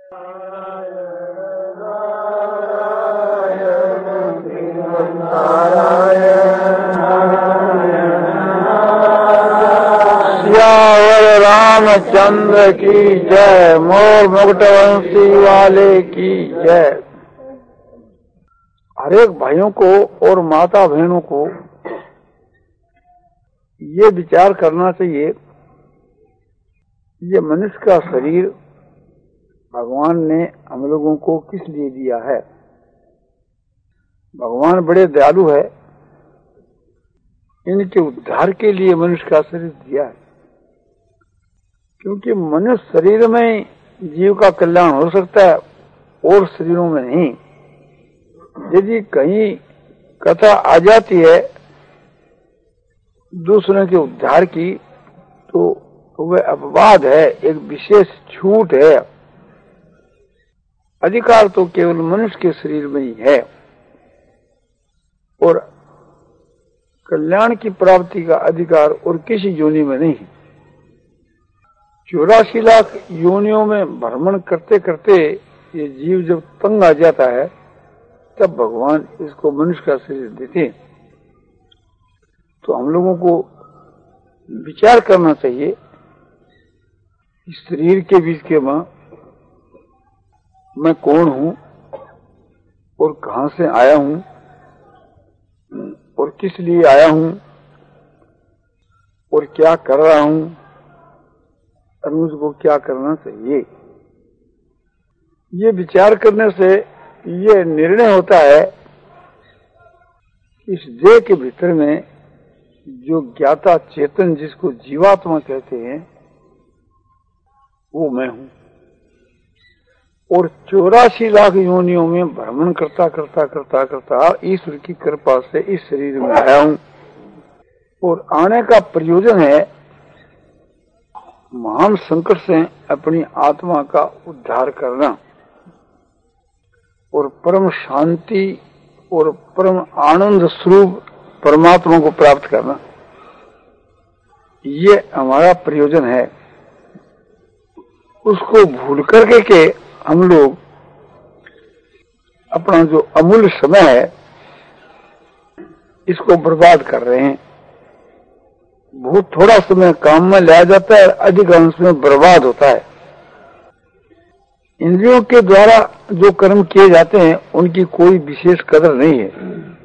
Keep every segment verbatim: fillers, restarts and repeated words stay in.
सियावर रामचंद्र की जय, मोर मुकुटवंशी वाले की जय। हरेक भाइयों को और माता बहनों को ये विचार करना चाहिए, ये मनुष्य का शरीर भगवान ने हम लोगों को किस लिए दिया है। भगवान बड़े दयालु है, इनके उद्धार के लिए मनुष्य का शरीर दिया है। क्योंकि मनुष्य शरीर में जीव का कल्याण हो सकता है और शरीरों में नहीं। यदि कहीं कथा आ जाती है दूसरों के उद्धार की, तो वह अपवाद है, एक विशेष छूट है। अधिकार तो केवल मनुष्य के शरीर में ही है और कल्याण की प्राप्ति का अधिकार और किसी योनि में नहीं। चौरासी लाख योनियों में भ्रमण करते करते ये जीव जब तंग आ जाता है, तब भगवान इसको मनुष्य का शरीर देते। तो हम लोगों को विचार करना चाहिए, इस शरीर के बीच के मां मैं कौन हूं और कहां से आया हूं और किस लिए आया हूं और क्या कर रहा हूं और मुझको क्या करना चाहिए। ये विचार करने से ये निर्णय होता है, इस देह के भीतर में जो ज्ञाता चेतन जिसको जीवात्मा कहते हैं वो मैं हूं। और चौरासी लाख योनियों में भ्रमण करता करता करता करता ईश्वर की कृपा से इस शरीर में आया हूं। और आने का प्रयोजन है महान संकट से अपनी आत्मा का उद्धार करना और परम शांति और परम आनंद स्वरूप परमात्मा को प्राप्त करना, ये हमारा प्रयोजन है। उसको भूल करके के हम लोग अपना जो अमूल्य समय है इसको बर्बाद कर रहे हैं। बहुत थोड़ा समय काम में लाया जाता है, अधिकांश में बर्बाद होता है। इंद्रियों के द्वारा जो कर्म किए जाते हैं उनकी कोई विशेष कदर नहीं है।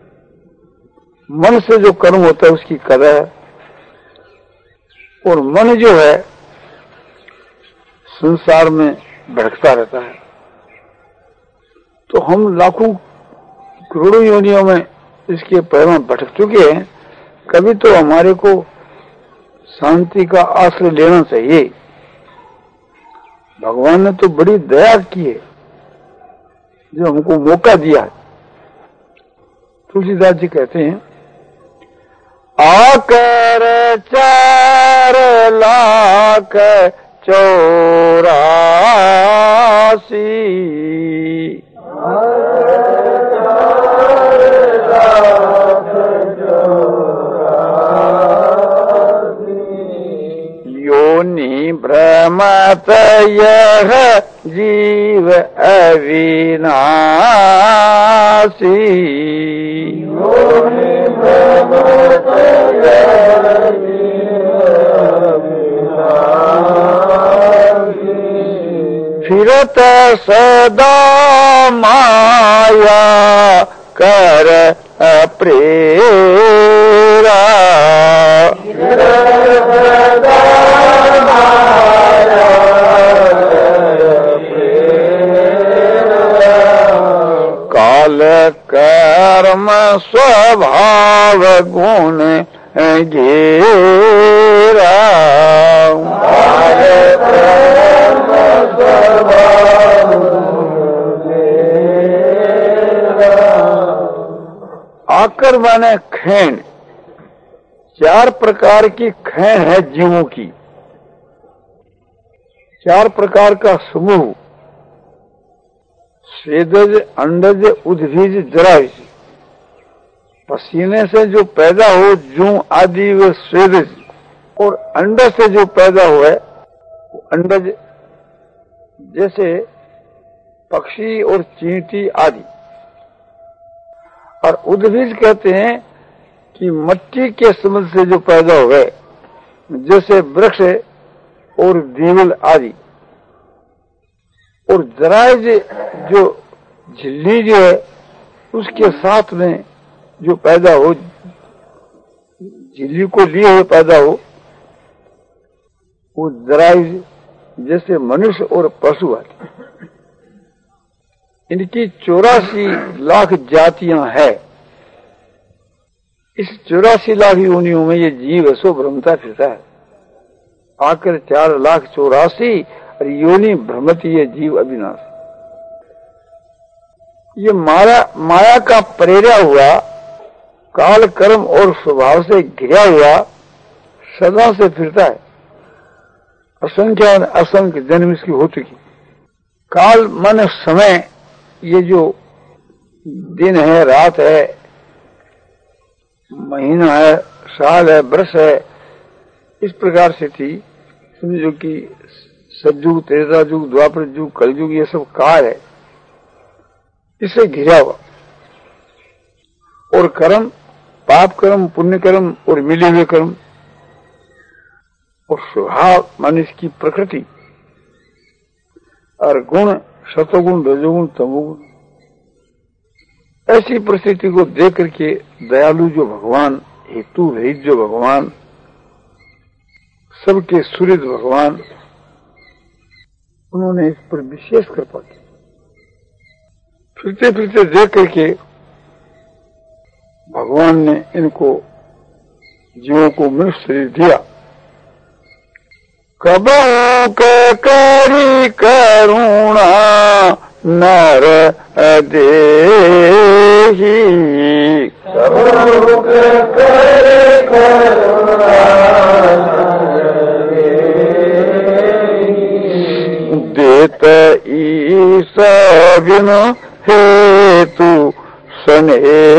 मन से जो कर्म होता है उसकी कदर है। और मन जो है संसार में भटकता रहता है। तो हम लाखों करोड़ों योनियों में इसके पैर में भटक चुके हैं। कभी तो हमारे को शांति का आश्रय लेना चाहिए। भगवान ने तो बड़ी दया की है जो हमको मौका दिया है। तुलसीदास जी कहते हैं, आकर चार लाख चौरासी योनि भ्रमत यह जीव अविनाशी। योनि भ्रमत यह जीव अविनाशी। फिरत सदा माया कर प्रेरा। काल कर्म स्वभाव गुण घेरा। काल कर्म स्वभाव आकर माने खैन। चार प्रकार की खैन है जीवों की, चार प्रकार का समूह, स्वेदज, अंडज, उद्भिज, जरायुज। पसीने से जो पैदा हो जूं आदि व स्वेदज, और अंड से जो पैदा हुआ है वो अंडज। जैसे पक्षी और चींटी आदि। और उद्भिज कहते हैं कि मट्टी के संबंध से जो पैदा हो गए, जैसे वृक्ष और देवल आदि। और जराइज जो झिल्ली जो है उसके साथ में जो पैदा हो, झिल्ली को लिए हुए पैदा हो, वो जराइज जैसे मनुष्य और पशु आदि। इनकी चौरासी लाख जातियां हैं। इस चौरासी लाख योनियों में ये जीव ऐसो भ्रमता फिरता है। आकर चार लाख चौरासी और योनि भ्रमती ये जीव अविनाश। ये माया माया का प्रेरा हुआ, काल कर्म और स्वभाव से घिरा हुआ सदा से फिरता है। असंख्य असंख्य जन्म इसकी हो चुकी। काल मन समय, ये जो दिन है, रात है, महीना है, साल है, वर्ष है, इस प्रकार से थी। समझो कि सतयुग, त्रेता युग, द्वापर युग, कलयुग, ये सब काल है, इससे घिरा हुआ। और कर्म, पाप कर्म, पुण्य कर्म और मिले हुए कर्म, और स्वभाव मनुष्य की प्रकृति, और गुण सतोगुण, रजोगुण, तमोगुण। ऐसी परिस्थिति को देख करके दयालु जो भगवान, हेतु रहित जो भगवान, सबके सूर्य भगवान, उन्होंने इस पर विशेष कृपा की। फिरते फिरते देख करके भगवान ने इनको जीवों को मनुष्य शरीर दिया। कबहु करी करुणा नर देहि, कबहु करी करुणा देत ईश बिन हेतु स्नेही।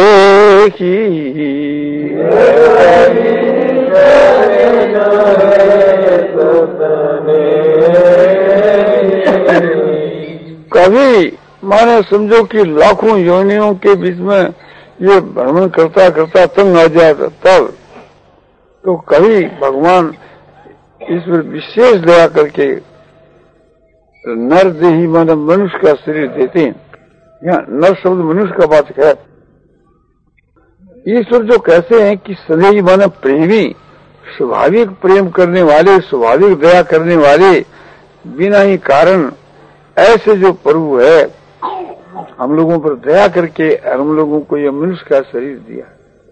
कभी माने समझो कि लाखों योनियों के बीच में ये भ्रमण करता करता तंग आ जाता, तब तो कभी भगवान इस पर विशेष दया करके नर देही माने मनुष्य का शरीर देते हैं। यहाँ नर शब्द मनुष्य का बात है। ईश्वर जो कहते हैं कि स्नेही माने प्रेमी, स्वाभाविक प्रेम करने वाले, स्वाभाविक दया करने वाले, बिना ही कारण ऐसे जो प्रभु है, हम लोगों पर दया करके हम लोगों को ये मनुष्य का शरीर दिया।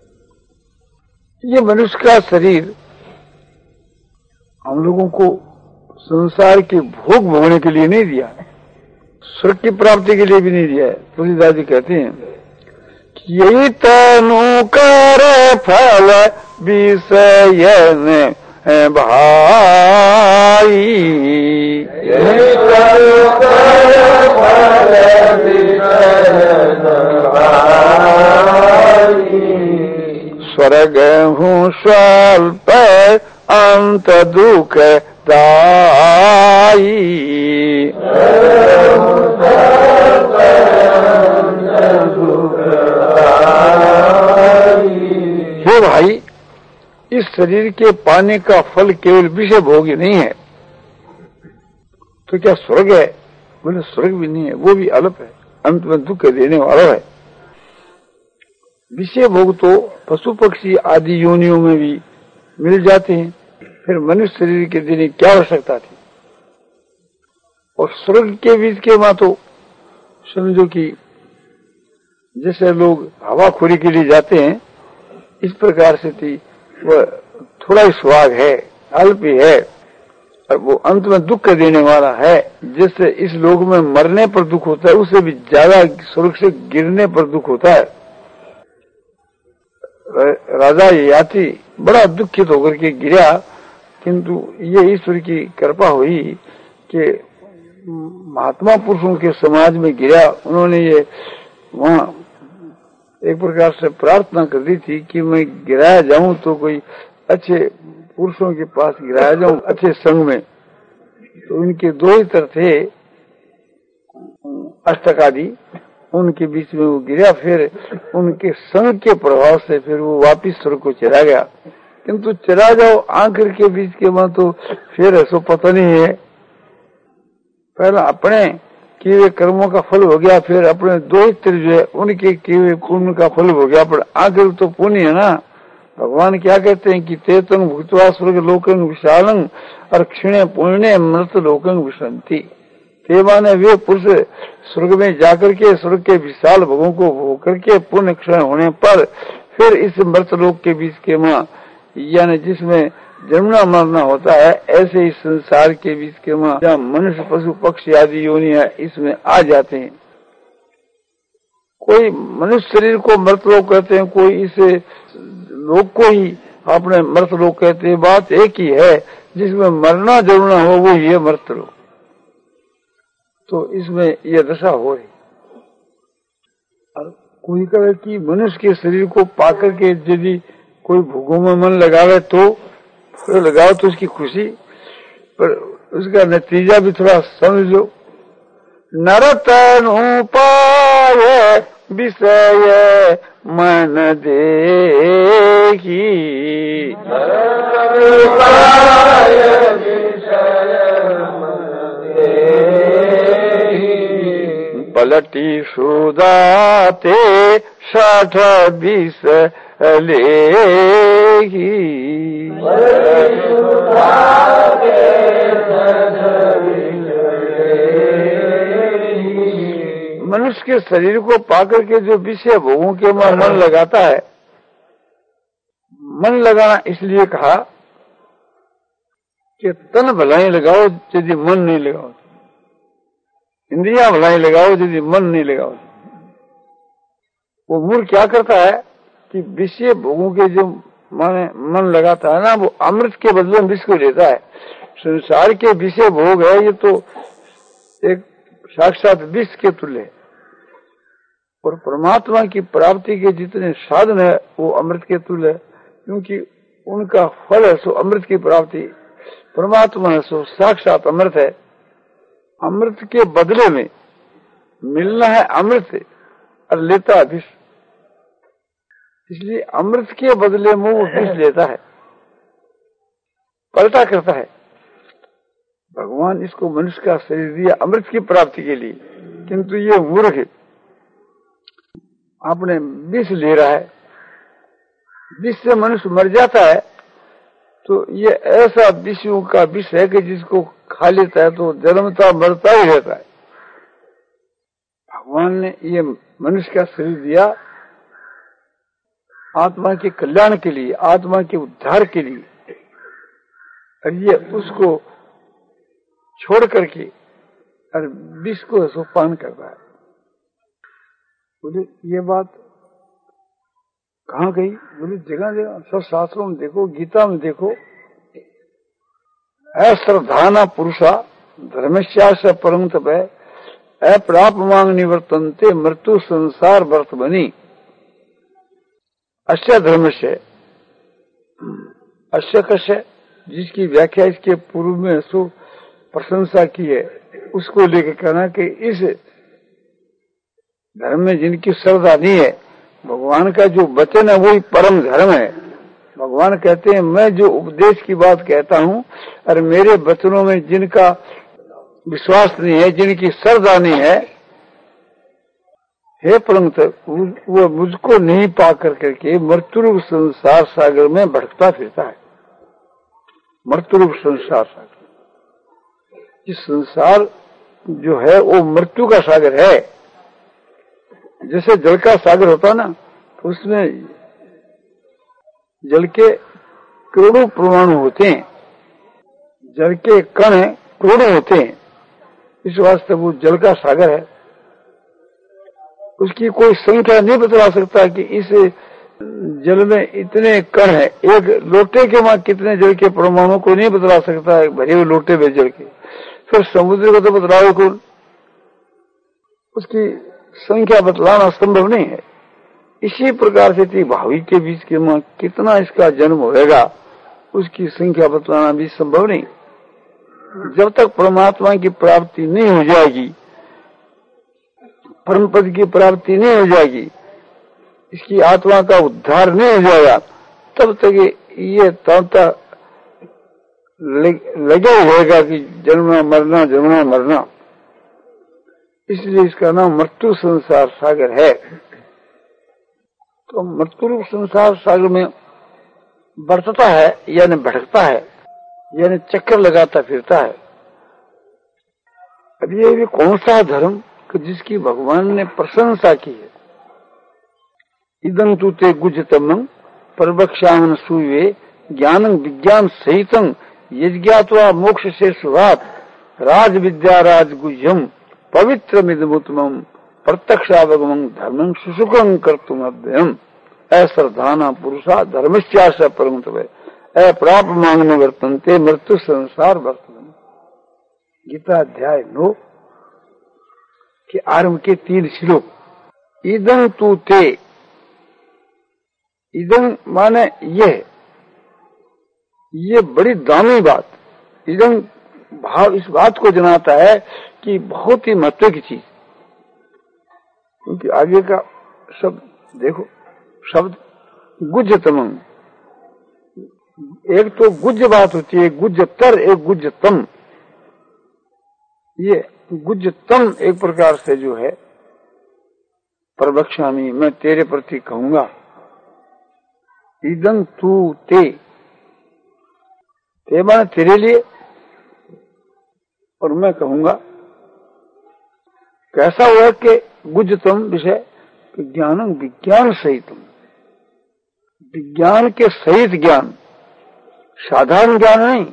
ये मनुष्य का शरीर हम लोगों को संसार के भोग भोगने के लिए नहीं दिया, स्वर्ग की प्राप्ति के लिए भी नहीं दिया है। तुलसीदास जी कहते हैं कि यही तनु कर फल विषयन भाई, यही तनु कर फल विषयन भाई, स्वर्ग हूँ स्वल्प अंत दुख दाई। हे भाई, इस शरीर के पाने का फल केवल विषय भोग ही नहीं है, तो क्या स्वर्ग है? बोले स्वर्ग भी नहीं है, वो भी अल्प है, अंत में दुख देने वाला है। विषय भोग तो पशु पक्षी आदि योनियों में भी मिल जाते हैं, फिर मनुष्य शरीर के देने क्या आवश्यकता थी? और स्वर्ग के बीच के मां तो समझो कि जैसे लोग हवाखोरी के लिए जाते हैं, इस प्रकार से थी। वह थोड़ा ही स्वाग है, अल्प ही है, और वो अंत में दुख देने वाला है। जैसे इस लोक में मरने पर दुख होता है, उससे भी ज्यादा स्वर्ग से गिरने पर दुख होता है। राजा याति बड़ा दुखित होकर के गिरा, किंतु ये ईश्वर की कृपा हुई कि महात्मा पुरुषों के समाज में गिरा। उन्होंने ये वहाँ एक प्रकार से प्रार्थना कर दी थी कि मैं गिराया जाऊं तो कोई अच्छे पुरुषों के पास गिराया जाऊं, अच्छे संग में। तो इनके दो ही तर थे, अष्टक आदि उनके बीच में वो गिरा, फिर उनके संग के प्रभाव से फिर वो वापिस स्वर्ग को चला गया। किंतु चला जाओ आखिर के बीच के वहां तो फिर ऐसा पता नहीं है। पहला अपने किए हुए कर्मों का फल हो गया, फिर अपने दो ही तिर जो है उनके किए हुए पुण्य का फल हो गया, पर आखिर तो पुण्य है ना। भगवान क्या कहते हैं कि तेतंग भूतवा स्वर्ग लोकंग विशालंग और क्षीणे पुण्य मृत लोकंग विसंति। ते माने वे पुरुष स्वर्ग में जाकर के स्वर्ग के विशाल भोगों को भोग करके पुण्य क्षण होने पर फिर इस मृत लोक के बीच के मां यानी जिसमें जन्मना मरना होता है, ऐसे इस संसार के बीच के मां जहाँ मनुष्य पशु पक्षी आदि योनि है इसमें आ जाते हैं। कोई मनुष्य शरीर को मृत लोक कहते हैं, कोई इस लोक को ही अपने मृत लोक कहते हैं। बात एक ही है, जिसमें मरना जरूरना हो वो ये मृत लोक। तो इसमें ये दशा हो रही। और कोई कहे कि मनुष्य के शरीर को पाकर के यदि कोई भोगों में मन लगावे तो लगाओ तो उसकी खुशी, पर उसका नतीजा भी थोड़ा समझ लो। नरतन उपाय विषय मन देखी, पलटी सुदाते साठ बीस लेगी। मनुष्य के शरीर को पाकर के जो विषय भोगों के में मन लगाता है, मन लगाना इसलिए कहा कि तन भलाई लगाओ यदि मन नहीं लगाओ, इंद्रिया भलाई लगाओ यदि मन नहीं लगाओ। वो मूर्ख क्या करता है कि विषय भोगों के जो माने मन लगाता है ना, वो अमृत के बदले में विष को लेता है। संसार के विषय भोग है ये तो एक साक्षात विष के तुल्य है, और परमात्मा की प्राप्ति के जितने साधन है वो अमृत के तुल्य है, क्योंकि उनका फल है सो अमृत की प्राप्ति। परमात्मा है सो साक्षात अमृत है। अमृत के बदले में मिलना है अमृत से और लेता है विष, इसलिए अमृत के बदले में वो विष लेता है, पलटा करता है। भगवान इसको मनुष्य का शरीर दिया अमृत की प्राप्ति के लिए, किंतु ये मूर्ख अपने विष ले रहा है। विष से मनुष्य मर जाता है, तो ये ऐसा विषयों का विष है कि जिसको खा लेता है तो जन्मता मरता ही रहता है। भगवान ने ये मनुष्य का शरीर दिया आत्मा के कल्याण के लिए, आत्मा के उद्धार के लिए, और ये उसको छोड़ करके और विष को सोपान करता है। बोले ये बात कहाँ गई? बोले जगह जगह सब शास्त्रों में देखो, गीता में देखो, अश्रद्धाना पुरुषा धर्मस्यास परम तप है अप्राप मांग निवर्तनते मृत्यु संसार वर्त बनी। अश्य धर्मस्य, अश्य कश्य जिसकी व्याख्या इसके पूर्व में सो प्रशंसा की है, उसको लेकर कहना कि इस धर्म में जिनकी श्रद्धा नहीं है, भगवान का जो वचन है वही परम धर्म है। भगवान कहते हैं मैं जो उपदेश की बात कहता हूँ और मेरे वचनों में जिनका विश्वास नहीं है, जिनकी श्रद्धा नहीं है, हे परंत वो मुझको नहीं पा कर करके मृत्यु संसार सागर में भटकता फिरता है। मृत्यु संसार सागर, इस संसार जो है वो मृत्यु का सागर है। जैसे जल का सागर होता ना, तो उसमें जल के करोड़ों परमाणु होते हैं, जल के कण करोड़ों होते हैं, इस वास्ते वो जल का सागर है। उसकी कोई संख्या नहीं बता सकता कि इस जल में इतने कण है। एक लोटे के वहां कितने जल के परमाणु को नहीं बता सकता है, भरे हुए लोटे में जल के। फिर समुद्र को तो बतलाओ कौन? उसकी संख्या बतलाना संभव नहीं है। इसी प्रकार से भावी के बीच के मां कितना इसका जन्म होएगा, उसकी संख्या बतलाना भी संभव नहीं। जब तक परमात्मा की प्राप्ति नहीं हो जाएगी परम पद की प्राप्ति नहीं हो जाएगी, इसकी आत्मा का उद्धार नहीं हो जाएगा, तब तक ये तांता लगे रहेगा कि जन्मना मरना जन्मना मरना। इसलिए इसका नाम मृत्यु संसार सागर है। तो मृत्यु रूप संसार सागर में बरतता है यानी भटकता है, यानी चक्कर लगाता फिरता है। अब ये भी कौन सा धर्म कि जिसकी भगवान ने प्रशंसा की है। इदं तु ते गुज्जतमं परवक्ष्यामि सूये ज्ञानं विज्ञान सहितं यज्ञात्वा मोक्ष से सुरात राज विद्या राज गुह्यम पवित्रमिदमुत्तमं प्रत्यक्षावगमं धर्मं सुसुखं कर्तुम अभ्ययम् अश्रद्धाना पुरुषा धर्मस्याश परमतवे अप्राप मांगने वर्तन्ते मृत्यु संसार वर्तन। गीता अध्याय नौ के आरंभ के तीन श्लोक। इदं तु ते, इदं माने ये, ये बड़ी दामी बात। इदं भाव इस बात को जनाता है कि बहुत ही महत्व की चीज, क्योंकि आगे का शब्द देखो, शब्द गुज्जतमं, एक तो गुज्ज बात होती है, गुज्जतर, एक गुज्जतम। ये गुज्जतम एक प्रकार से जो है प्रवक्ष्यामि, मैं तेरे प्रति कहूंगा। इदं तु ते, ते माने तेरे लिए, और मैं कहूंगा कैसा हुआ कि गुज्जतम विषय ज्ञानम विज्ञान सहितम, विज्ञान के सहित ज्ञान, साधारण ज्ञान नहीं।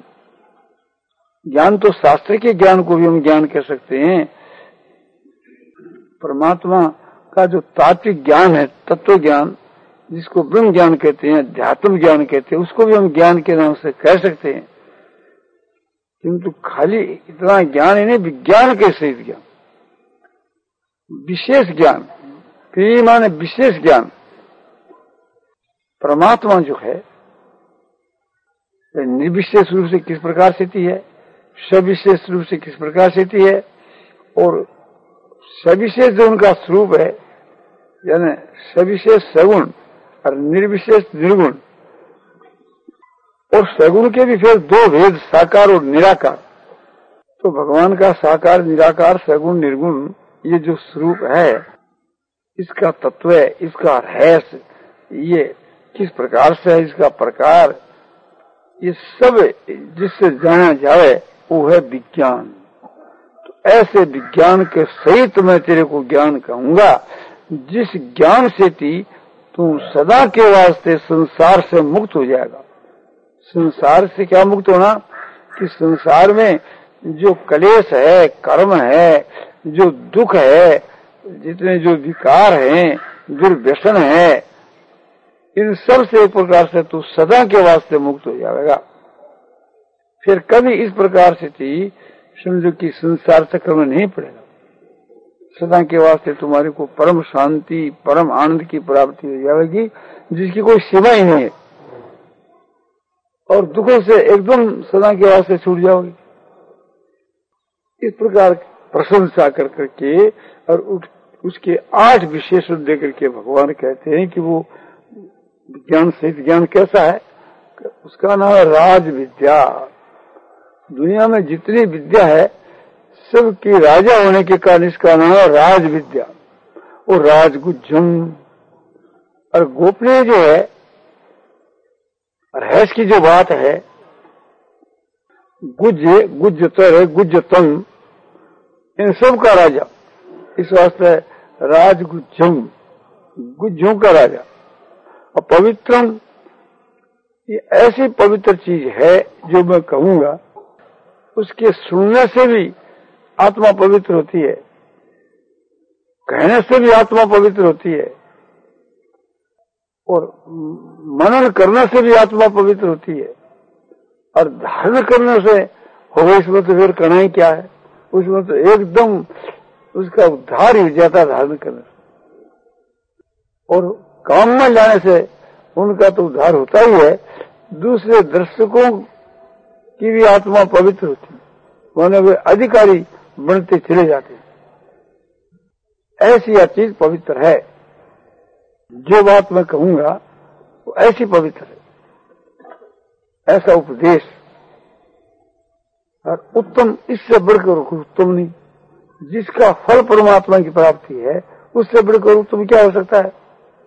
ज्ञान तो शास्त्र के ज्ञान को भी हम ज्ञान कह सकते हैं। परमात्मा का जो तात्विक ज्ञान है, तत्व ज्ञान, जिसको ब्रह्म ज्ञान कहते हैं, अध्यात्म ज्ञान कहते हैं, उसको भी हम ज्ञान के नाम से कह सकते हैं। किंतु खाली इतना ज्ञान ही नहीं, विज्ञान के सहित ज्ञान, विशेष ज्ञान, माने विशेष ज्ञान। परमात्मा जो है निर्विशेष रूप से किस प्रकार स्थिति है, सविशेष रूप से किस प्रकार स्थिति है, और सविशेष जो उनका स्वरूप है, यानी सविशेष सगुण और निर्विशेष निर्गुण, और सगुण के भी फिर दो भेद, साकार और निराकार। तो भगवान का साकार निराकार सगुण निर्गुण ये जो स्वरूप है, इसका तत्व है, इसका रहस्य, ये किस प्रकार से है, इसका प्रकार, ये सब जिससे जाना जाए वो है विज्ञान। तो ऐसे विज्ञान के सहित मैं तेरे को ज्ञान कहूंगा, जिस ज्ञान से तू सदा के वास्ते संसार से मुक्त हो जाएगा। संसार से क्या मुक्त होना कि संसार में जो कलेश है, कर्म है, जो दुख है, जितने जो विकार हैं, दुर्व्यसन है, इन सब से एक प्रकार से तू सदा के वास्ते मुक्त हो जाएगा। फिर कभी इस प्रकार से थी समझो कि संसार चक्र में नहीं पड़ेगा। सदा के वास्ते तुम्हारे को परम शांति, परम आनंद की प्राप्ति हो जाएगी, जिसकी कोई सीमा ही नहीं है, और दुखों से एकदम सदा के वास्ते छूट जाओगे। इस प्रकार प्रशंसा कर करके और उसके आठ विशेषण दे करके भगवान कहते हैं कि वो ज्ञान सहित ज्ञान कैसा है, उसका नाम है राज विद्या। दुनिया में जितनी विद्या है सबकी राजा होने के कारण इसका नाम है राज विद्या। और राजगुज्जम, और गोपनीय जो है, रहस्य की जो बात है, गुज्ज, गुज्जतर, गुज्जतम, इन सब का राजा, इस वास्ते राजगुज्जम, गुज्जों का राजा। और पवित्रम, ये ऐसी पवित्र चीज है जो मैं कहूंगा, उसके सुनने से भी आत्मा पवित्र होती है, कहने से भी आत्मा पवित्र होती है, और मनन करने से भी आत्मा पवित्र होती है, और धारण करने से हो गई। इसमें तो फिर करना ही क्या है, उसमें तो एकदम उसका उद्धार ही जाता है धारण करने से, और काम में लाने से उनका तो उद्धार होता ही है। दूसरे दर्शकों की भी आत्मा पवित्र होती है, माने वे अधिकारी बनते चले जाते हैं। ऐसी यह चीज पवित्र है। जो बात मैं कहूंगा वो ऐसी पवित्र है, ऐसा उपदेश और उत्तम, इससे बढ़कर उत्तम नहीं। जिसका फल परमात्मा की प्राप्ति है उससे बढ़कर उत्तम क्या हो सकता है?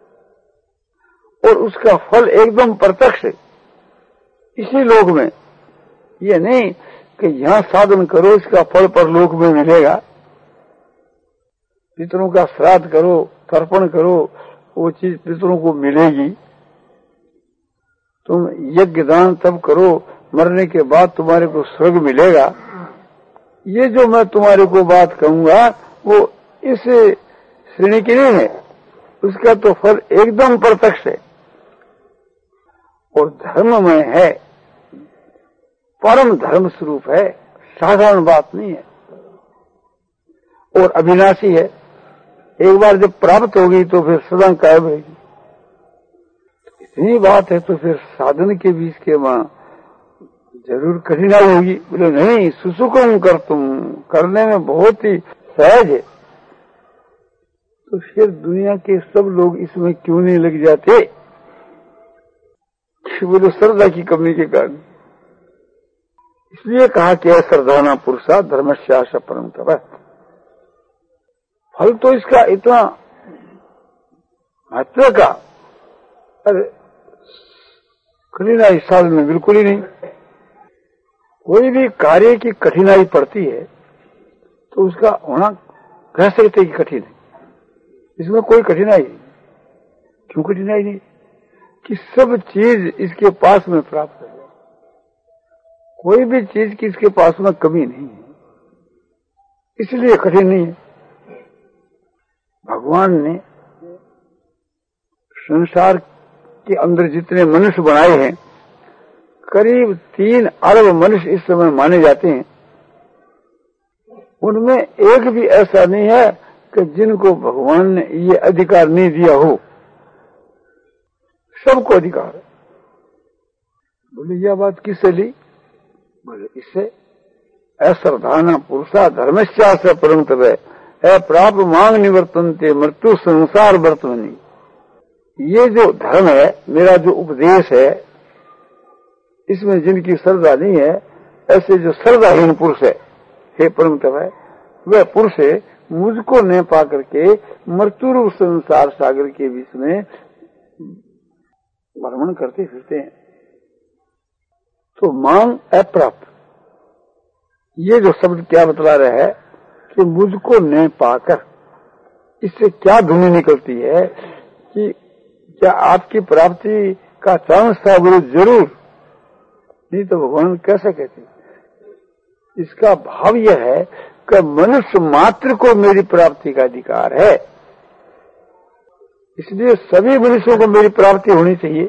और उसका फल एकदम प्रत्यक्ष इसी लोक में, ये नहीं कि यहां साधन करो इसका फल परलोक में मिलेगा। पितरों का श्राद्ध करो, तर्पण करो, वो चीज पितरों को मिलेगी। तुम यज्ञ दान तब करो, मरने के बाद तुम्हारे को स्वर्ग मिलेगा। ये जो मैं तुम्हारे को बात कहूंगा वो इस श्रेणी की नहीं है, उसका तो फल एकदम प्रत्यक्ष है और धर्ममय है, परम धर्म स्वरूप है, साधारण बात नहीं है और अविनाशी है। एक बार जब प्राप्त होगी तो फिर सदा कायम रहेगी। इतनी बात है तो फिर साधन के बीच के वहां जरूर कठिनाई होगी। बोले नहीं, सुसुखम कर तुम, करने में बहुत ही सहज है। तो फिर दुनिया के सब लोग इसमें क्यों नहीं लग जाते? बोले श्रद्धा की कमी के कारण। इसलिए कहा कि श्रद्धाना पुरुषा धर्मस्यास्य परम तप। फल तो इसका इतना महत्व का, अरे कठिनाई साधन में बिल्कुल ही नहीं। कोई भी कार्य की कठिनाई पड़ती है तो उसका होना कह सकते कि कठिन है, इसमें कोई कठिनाई नहीं। क्यों कठिनाई नहीं? कि सब चीज इसके पास में प्राप्त है, कोई भी चीज की इसके पास में कमी नहीं है, इसलिए कठिन नहीं है। भगवान ने संसार के अंदर जितने मनुष्य बनाए हैं, करीब तीन अरब मनुष्य इस समय माने जाते हैं। उनमें एक भी ऐसा नहीं है कि जिनको भगवान ने ये अधिकार नहीं दिया हो। सबको अधिकार है। बोले यह बात किससे ली? बोले इससे अश्रद्धाना पुरुषा धर्मस्यास्य परम तप अप्राप मांग निवर्तनते मृत्यु संसार वर्तमनी। ये जो धर्म है, मेरा जो उपदेश है, इसमें जिनकी श्रद्धा नहीं है, ऐसे जो श्रद्धाहीन पुरुष है, हे परम तप है, वह पुरुष मुझको न पा करके मृत्यु रूप संसार सागर के बीच में भ्रमण करते फिरते हैं। तो मांग अप्राप्त, ये जो शब्द क्या बतला रहा है कि मुझको न पाकर, इससे क्या ध्वनि निकलती है कि क्या आपकी प्राप्ति का चांस था? बोले जरूर, नहीं तो भगवान कैसे कहते? इसका भाव यह है कि मनुष्य मात्र को मेरी प्राप्ति का अधिकार है, इसलिए सभी मनुष्यों को मेरी प्राप्ति होनी चाहिए।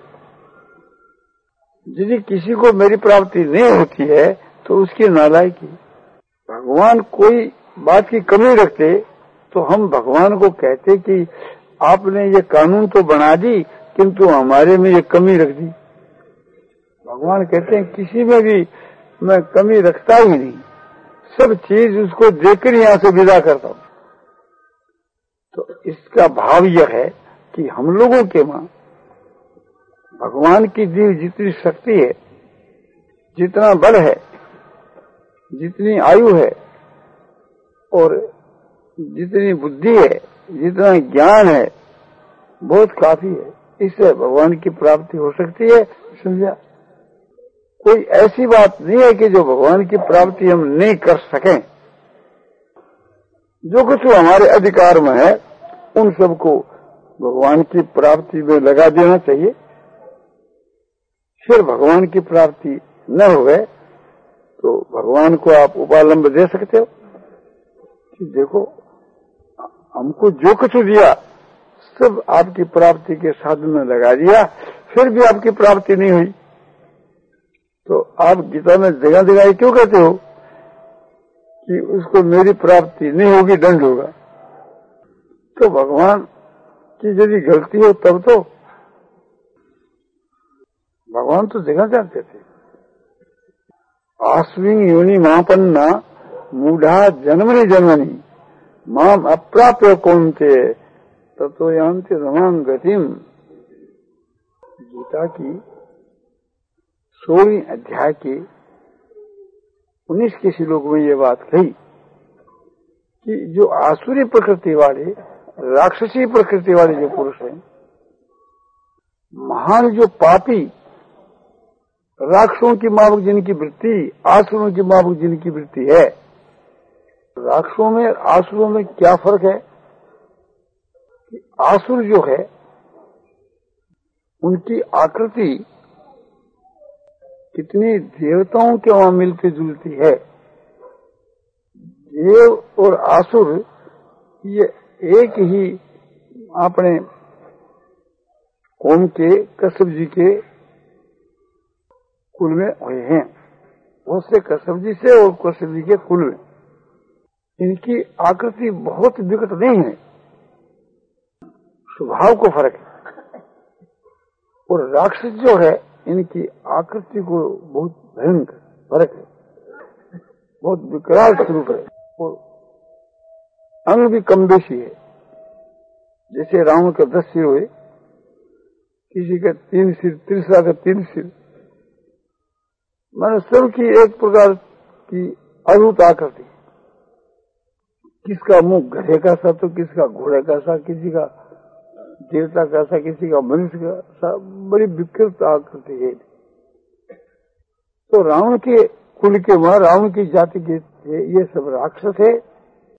यदि किसी को मेरी प्राप्ति नहीं होती है तो उसकी नालायकी। भगवान कोई बात की कमी रखते तो हम भगवान को कहते कि आपने ये कानून तो बना दी किंतु हमारे में ये कमी रख दी। भगवान कहते हैं किसी में भी मैं कमी रखता ही नहीं, सब चीज उसको देकर यहां से विदा करता हूं। तो इसका भाव यह है कि हम लोगों के वहां भगवान की दी जितनी शक्ति है, जितना बल है, जितनी आयु है और जितनी बुद्धि है, जितना ज्ञान है, बहुत काफी है। इससे भगवान की प्राप्ति हो सकती है। समझा? कोई ऐसी बात नहीं है कि जो भगवान की प्राप्ति हम नहीं कर सकें। जो कुछ हमारे अधिकार में है उन सबको भगवान की प्राप्ति में लगा देना चाहिए। फिर भगवान की प्राप्ति न हो गए तो भगवान को आप उपालंब दे सकते हो कि देखो हमको जो कुछ दिया सब आपकी प्राप्ति के साधन में लगा दिया, फिर भी आपकी प्राप्ति नहीं हुई। तो आप गीता में जगह जगह क्यों कहते हो कि उसको मेरी प्राप्ति नहीं होगी, दंड होगा? तो भगवान की यदि गलती हो तब तो भगवान तो जगह जानते थे। आस्विंग योनि महापन्ना मूढ़ा जन्मनि जन्मनि माम अप्राप्य कौन्ते ततो यान्ति रमां गतिम। गीता की सोलहवीं अध्याय के उन्नीस के श्लोक में ये बात कही कि जो आसुरी प्रकृति वाले, राक्षसी प्रकृति वाले जो पुरुष हैं, महान जो पापी, राक्षसों की माफक जिनकी वृत्ति, आसुरों की माफक जिनकी वृत्ति है। राक्षसों में आसुरों में क्या फर्क है कि आसुर जो है उनकी आकृति कितनी देवताओं के वहां मिलती जुलती है। देव और आसुर ये एक ही अपने कौम के कश्यप जी के कुल में हुए हैं। उससे कश्यप जी से और कश्यप जी के कुल में इनकी आकृति बहुत विकट नहीं है, स्वभाव को फर्क है। और राक्षस जो है इनकी आकृति को बहुत भयंकर फर्क है, बहुत विकराल स्वरूप है और अंग भी कम बेशी है। जैसे रावण के दस सिर हुए, किसी के तीन सिर, तीसरा का तीन सिर, मैंने सब की एक प्रकार की अद्भुत आकृति। किसका मुंह गधे का सा तो किसका घोड़े का सा, किसी का देवता का सा, किसी का मनुष्य का सा, बड़ी विकृत आकृति है। तो रावण के कुल के वहां, रावण की जाति के ये सब राक्षस है